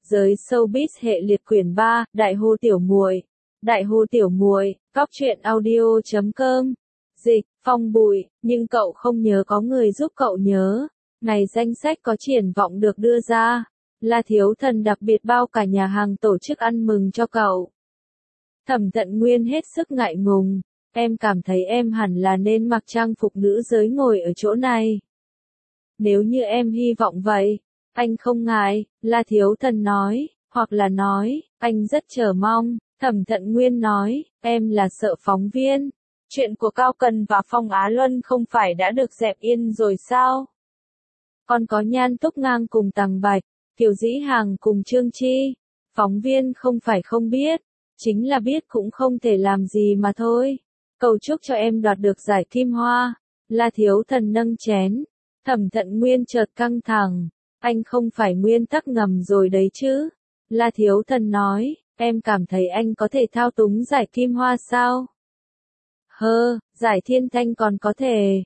Giới showbiz hệ liệt quyển 3, Đại Hồ Tiểu Muội. Đại Hồ Tiểu Muội, góc truyện audio.com. Dịch, Phong Bụi, nhưng cậu không nhớ có người giúp cậu nhớ. Ngày danh sách có triển vọng được đưa ra. La Thiếu Thần đặc biệt bao cả nhà hàng tổ chức ăn mừng cho cậu. Thẩm Thận Nguyên hết sức ngại ngùng. Em cảm thấy em hẳn là nên mặc trang phục nữ giới ngồi ở chỗ này. Nếu như em hy vọng vậy, anh không ngại, La Thiếu Thần nói, hoặc là nói, anh rất chờ mong. Thẩm Thận Nguyên nói, em là sợ phóng viên. Chuyện của Cao Cần và Phong Á Luân không phải đã được dẹp yên rồi sao? Còn có Nhan Túc Ngang cùng Tằng Bạch, Kiều Dĩ Hàng cùng Trương Chi. Phóng viên không phải không biết, chính là biết cũng không thể làm gì mà thôi. Cầu chúc cho em đoạt được giải Kim Hoa. La Thiếu Thần nâng chén. Thẩm Thận Nguyên chợt căng thẳng. Anh không phải nguyên tắc ngầm rồi đấy chứ? La Thiếu Thần nói, em cảm thấy anh có thể thao túng giải Kim Hoa sao? Giải Thiên Thanh còn có thể.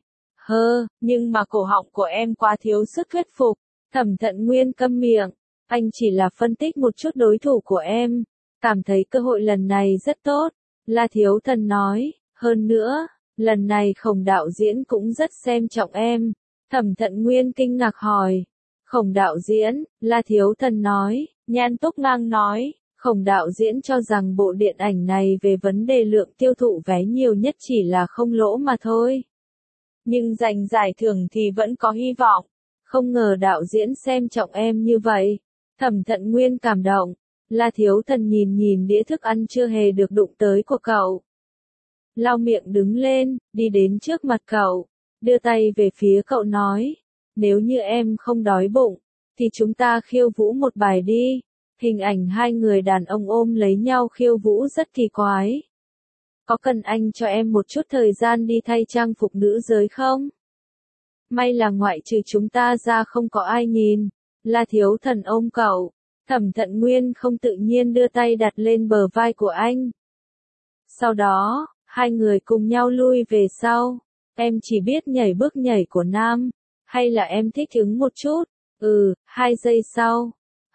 Nhưng mà cổ họng của em quá thiếu sức thuyết phục. Thẩm Thận Nguyên câm miệng. Anh chỉ là phân tích một chút đối thủ của em. Cảm thấy cơ hội lần này rất tốt. La Thiếu Thần nói, hơn nữa, lần này Khổng đạo diễn cũng rất xem trọng em. Thẩm Thận Nguyên kinh ngạc hỏi. Khổng đạo diễn, La Thiếu Thần nói, Nhan Túc Ngang nói, Khổng đạo diễn cho rằng bộ điện ảnh này về vấn đề lượng tiêu thụ vé nhiều nhất chỉ là không lỗ mà thôi. Nhưng giành giải thưởng thì vẫn có hy vọng. Không ngờ đạo diễn xem trọng em như vậy. Thẩm Thận Nguyên cảm động. La Thiếu Thần nhìn đĩa thức ăn chưa hề được đụng tới của cậu. Lau miệng đứng lên, đi đến trước mặt cậu. Đưa tay về phía cậu nói. Nếu như em không đói bụng, thì chúng ta khiêu vũ một bài đi. Hình ảnh hai người đàn ông ôm lấy nhau khiêu vũ rất kỳ quái. Có cần anh cho em một chút thời gian đi thay trang phục nữ giới không? May là ngoại trừ chúng ta ra không có ai nhìn. La Thiếu Thần ôm cậu. Thẩm Thận Nguyên không tự nhiên đưa tay đặt lên bờ vai của anh. Sau đó, hai người cùng nhau lui về sau. Em chỉ biết nhảy bước nhảy của nam. Hay là em thích ứng một chút? 2 giây sau.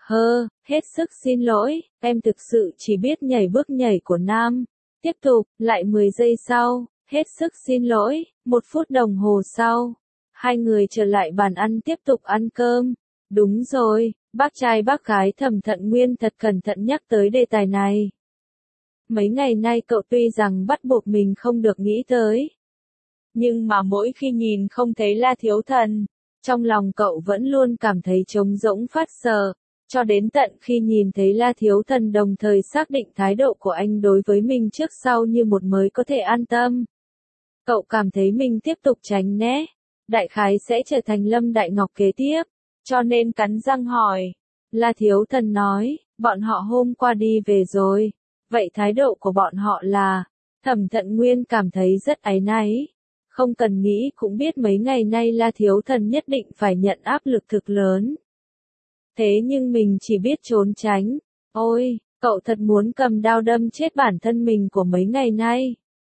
Hết sức xin lỗi, em thực sự chỉ biết nhảy bước nhảy của nam. Tiếp tục, lại 10 giây sau. Hết sức xin lỗi, 1 phút đồng hồ sau. Hai người trở lại bàn ăn tiếp tục ăn cơm. Đúng rồi, bác trai bác gái Thẩm Thận Nguyên thật cẩn thận nhắc tới đề tài này. Mấy ngày nay cậu tuy rằng bắt buộc mình không được nghĩ tới. Nhưng mà mỗi khi nhìn không thấy La Thiếu Thần, trong lòng cậu vẫn luôn cảm thấy trống rỗng phát sợ. Cho đến tận khi nhìn thấy La Thiếu Thần đồng thời xác định thái độ của anh đối với mình trước sau như một mới có thể an tâm. Cậu cảm thấy mình tiếp tục tránh né. Đại khái sẽ trở thành Lâm Đại Ngọc kế tiếp. Cho nên cắn răng hỏi. La Thiếu Thần nói, bọn họ hôm qua đi về rồi. Vậy thái độ của bọn họ là? Thẩm Thận Nguyên cảm thấy rất áy náy. Không cần nghĩ cũng biết mấy ngày nay La Thiếu Thần nhất định phải nhận áp lực thực lớn. Thế nhưng mình chỉ biết trốn tránh. Ôi, cậu thật muốn cầm đao đâm chết bản thân mình của mấy ngày nay.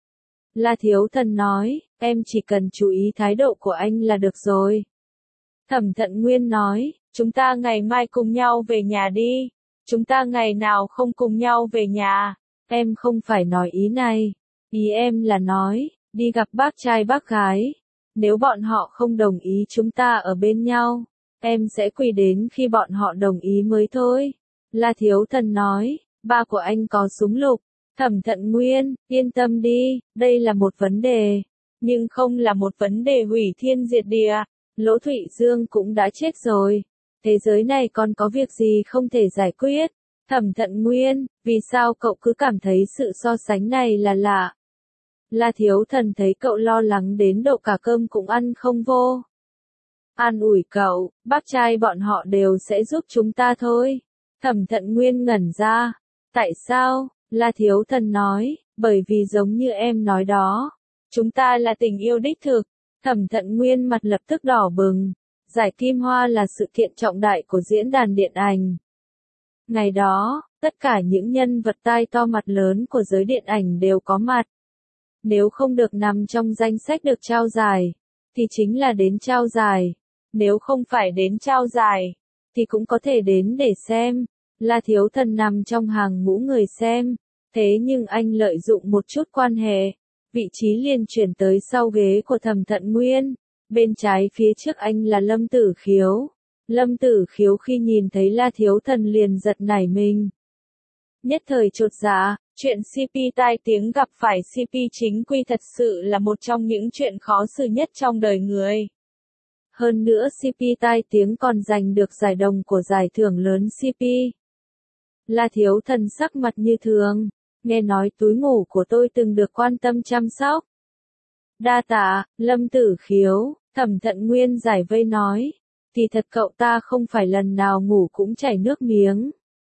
La Thiếu Thần nói, em chỉ cần chú ý thái độ của anh là được rồi. Thẩm Thận Nguyên nói, chúng ta ngày mai cùng nhau về nhà đi. Chúng ta ngày nào không cùng nhau về nhà. Em không phải nói ý này. Ý em là nói, đi gặp bác trai bác gái. Nếu bọn họ không đồng ý chúng ta ở bên nhau, em sẽ quỳ đến khi bọn họ đồng ý mới thôi. La Thiếu Thần nói, ba của anh có súng lục. Thẩm Thận Nguyên, yên tâm đi, đây là một vấn đề. Nhưng không là một vấn đề hủy thiên diệt địa. Lỗ Thụy Dương cũng đã chết rồi. Thế giới này còn có việc gì không thể giải quyết? Thẩm Thận Nguyên, vì sao cậu cứ cảm thấy sự so sánh này là lạ? La Thiếu Thần thấy cậu lo lắng đến độ cả cơm cũng ăn không vô. An ủi cậu, bác trai bọn họ đều sẽ giúp chúng ta thôi. Thẩm Thận Nguyên ngẩn ra. Tại sao? La Thiếu Thần nói, bởi vì giống như em nói đó. Chúng ta là tình yêu đích thực. Thẩm Thận Nguyên mặt lập tức đỏ bừng. Giải Kim Hoa là sự kiện trọng đại của diễn đàn điện ảnh. Ngày đó, tất cả những nhân vật tai to mặt lớn của giới điện ảnh đều có mặt. Nếu không được nằm trong danh sách được trao giải, thì chính là đến trao giải. Nếu không phải đến trao giải, thì cũng có thể đến để xem. La Thiếu Thần nằm trong hàng ngũ người xem, thế nhưng anh lợi dụng một chút quan hệ, vị trí liền chuyển tới sau ghế của Thẩm Thận Nguyên, bên trái phía trước anh là Lâm Tử Khiếu. Lâm Tử Khiếu khi nhìn thấy La Thiếu Thần liền giật nảy mình. Nhất thời chột dạ, chuyện CP tai tiếng gặp phải CP chính quy thật sự là một trong những chuyện khó xử nhất trong đời người. Hơn nữa CP tai tiếng còn giành được giải đồng của giải thưởng lớn CP. La Thiếu Thần sắc mặt như thường, nghe nói túi ngủ của tôi từng được quan tâm chăm sóc. Đa tạ, Lâm Tử Khiếu, Thẩm Thận Nguyên giải vây nói, thì thật cậu ta không phải lần nào ngủ cũng chảy nước miếng.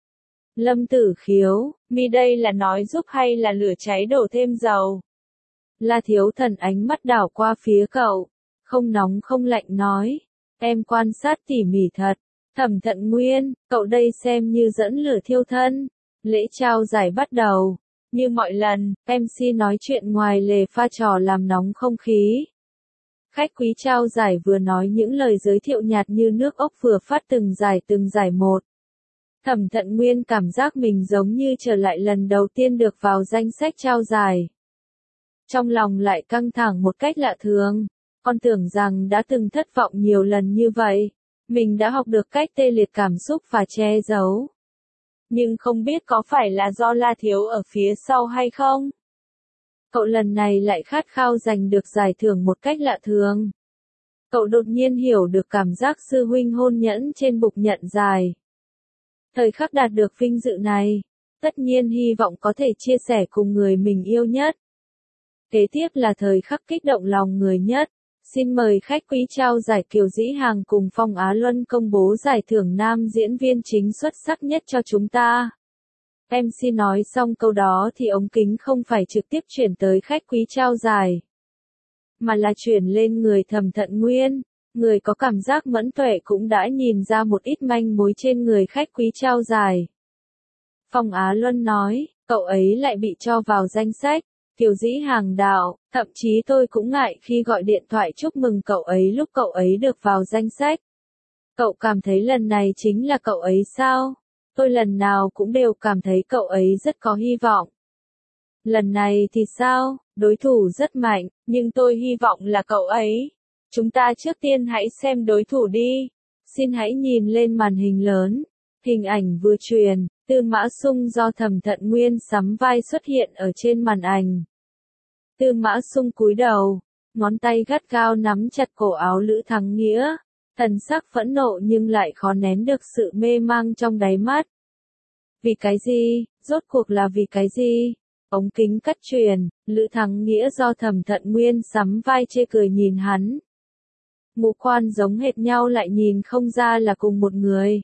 Lâm Tử Khiếu, mi đây là nói giúp hay là lửa cháy đổ thêm dầu? La Thiếu Thần ánh mắt đảo qua phía cậu, không nóng không lạnh nói, em quan sát tỉ mỉ thật. Thẩm Thận Nguyên, cậu đây xem như dẫn lửa thiêu thân. Lễ trao giải bắt đầu. Như mọi lần, MC nói chuyện ngoài lề pha trò làm nóng không khí. Khách quý trao giải vừa nói những lời giới thiệu nhạt như nước ốc vừa phát từng giải một. Thẩm Thận Nguyên cảm giác mình giống như trở lại lần đầu tiên được vào danh sách trao giải. Trong lòng lại căng thẳng một cách lạ thường. Con tưởng rằng đã từng thất vọng nhiều lần như vậy. Mình đã học được cách tê liệt cảm xúc và che giấu. Nhưng không biết có phải là do La Thiếu ở phía sau hay không? Cậu lần này lại khát khao giành được giải thưởng một cách lạ thường. Cậu đột nhiên hiểu được cảm giác sư huynh hôn nhẫn trên bục nhận giải. Thời khắc đạt được vinh dự này, tất nhiên hy vọng có thể chia sẻ cùng người mình yêu nhất. Kế tiếp là thời khắc kích động lòng người nhất. Xin mời khách quý trao giải Kiều Dĩ Hàng cùng Phong Á Luân công bố giải thưởng nam diễn viên chính xuất sắc nhất cho chúng ta. MC nói xong câu đó thì ống kính không phải trực tiếp chuyển tới khách quý trao giải, mà là chuyển lên người Thẩm Thận Nguyên. Người có cảm giác mẫn tuệ cũng đã nhìn ra một ít manh mối trên người khách quý trao giải. Phong Á Luân nói, cậu ấy lại bị cho vào danh sách. Kiều Dĩ Hàng đạo, thậm chí tôi cũng ngại khi gọi điện thoại chúc mừng cậu ấy lúc cậu ấy được vào danh sách. Cậu cảm thấy lần này chính là cậu ấy sao? Tôi lần nào cũng đều cảm thấy cậu ấy rất có hy vọng. Lần này thì sao? Đối thủ rất mạnh, nhưng tôi hy vọng là cậu ấy. Chúng ta trước tiên hãy xem đối thủ đi. Xin hãy nhìn lên màn hình lớn. Hình ảnh vừa truyền, Tư Mã Sung do Thẩm Thận Nguyên sắm vai xuất hiện ở trên màn ảnh. Tư Mã Sung cúi đầu, ngón tay gắt gao nắm chặt cổ áo Lữ Thắng Nghĩa, thần sắc phẫn nộ nhưng lại khó nén được sự mê mang trong đáy mắt. Vì cái gì? Rốt cuộc là vì cái gì? Ống kính cắt truyền, Lữ Thắng Nghĩa do Thẩm Thận Nguyên sắm vai chê cười nhìn hắn. Ngũ quan giống hệt nhau lại nhìn không ra là cùng một người.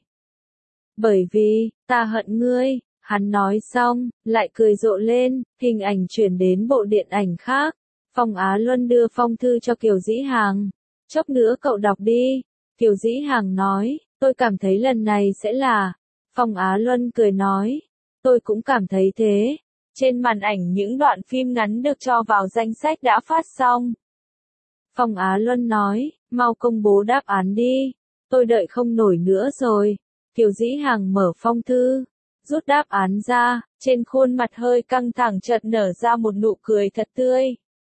Bởi vì, ta hận ngươi, hắn nói xong, lại cười rộ lên, hình ảnh chuyển đến bộ điện ảnh khác. Phong Á Luân đưa phong thư cho Kiều Dĩ Hàng. Chốc nữa cậu đọc đi. Kiều Dĩ Hàng nói, tôi cảm thấy lần này sẽ là. Phong Á Luân cười nói, tôi cũng cảm thấy thế. Trên màn ảnh những đoạn phim ngắn được cho vào danh sách đã phát xong. Phong Á Luân nói, mau công bố đáp án đi. Tôi đợi không nổi nữa rồi. Kiều Dĩ Hàng mở phong thư, rút đáp án ra, trên khuôn mặt hơi căng thẳng chợt nở ra một nụ cười thật tươi.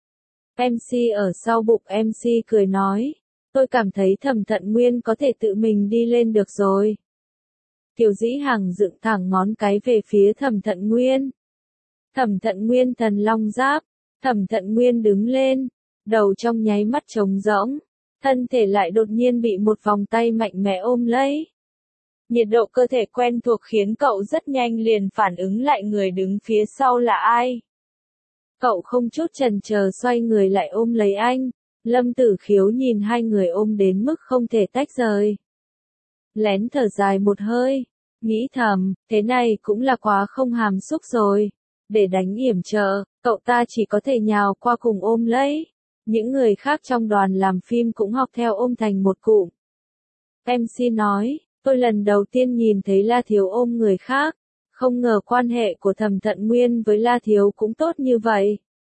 MC ở sau bục MC cười nói, tôi cảm thấy Thẩm Thận Nguyên có thể tự mình đi lên được rồi. Kiều Dĩ Hàng dựng thẳng ngón cái về phía Thẩm Thận Nguyên. Thẩm Thận Nguyên thần long giáp, Thẩm Thận Nguyên đứng lên, đầu trong nháy mắt trống rỗng, thân thể lại đột nhiên bị một vòng tay mạnh mẽ ôm lấy. Nhiệt độ cơ thể quen thuộc khiến cậu rất nhanh liền phản ứng lại người đứng phía sau là ai. Cậu không chút chần chờ xoay người lại ôm lấy anh. Lâm Tử Khiếu nhìn hai người ôm đến mức không thể tách rời. Lén thở dài một hơi, nghĩ thầm, thế này cũng là quá không hàm xúc rồi. Để đánh yểm trợ, cậu ta chỉ có thể nhào qua cùng ôm lấy. Những người khác trong đoàn làm phim cũng học theo ôm thành một cụm. MC nói, tôi lần đầu tiên nhìn thấy La Thiếu ôm người khác, không ngờ quan hệ của Thẩm Thận Nguyên với La Thiếu cũng tốt như vậy.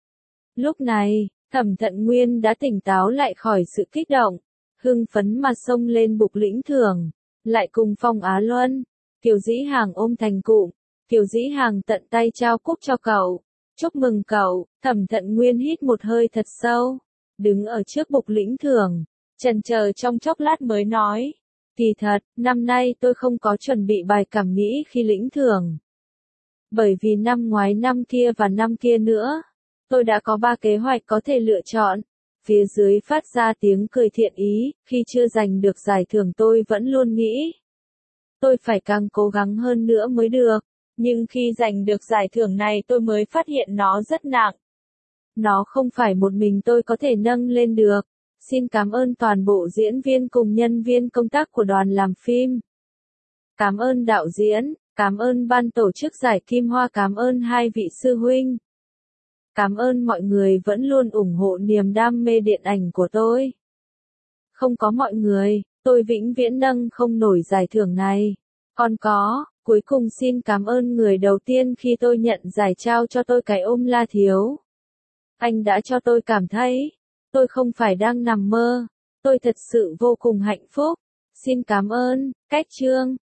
Lúc này, Thẩm Thận Nguyên đã tỉnh táo lại khỏi sự kích động, hưng phấn mà xông lên bục lĩnh thưởng, lại cùng Phong Á Luân, Kiều Dĩ Hàng ôm thành cụm, Kiều Dĩ Hàng tận tay trao cúp cho cậu. Chúc mừng cậu, Thẩm Thận Nguyên hít một hơi thật sâu, đứng ở trước bục lĩnh thưởng, chần chờ trong chốc lát mới nói. Kỳ thật, năm nay tôi không có chuẩn bị bài cảm nghĩ khi lĩnh thưởng. Bởi vì năm ngoái năm kia và năm kia nữa, tôi đã có 3 kế hoạch có thể lựa chọn. Phía dưới phát ra tiếng cười thiện ý, khi chưa giành được giải thưởng tôi vẫn luôn nghĩ. Tôi phải càng cố gắng hơn nữa mới được, nhưng khi giành được giải thưởng này tôi mới phát hiện nó rất nặng. Nó không phải một mình tôi có thể nâng lên được. Xin cảm ơn toàn bộ diễn viên cùng nhân viên công tác của đoàn làm phim. Cảm ơn đạo diễn, cảm ơn ban tổ chức giải Kim Hoa, cảm ơn 2 vị sư huynh. Cảm ơn mọi người vẫn luôn ủng hộ niềm đam mê điện ảnh của tôi. Không có mọi người, tôi vĩnh viễn nâng không nổi giải thưởng này. Còn có, cuối cùng xin cảm ơn người đầu tiên khi tôi nhận giải trao cho tôi cái ôm La Thiếu. Anh đã cho tôi cảm thấy, tôi không phải đang nằm mơ, tôi thật sự vô cùng hạnh phúc. Xin cảm ơn, Cách Trương.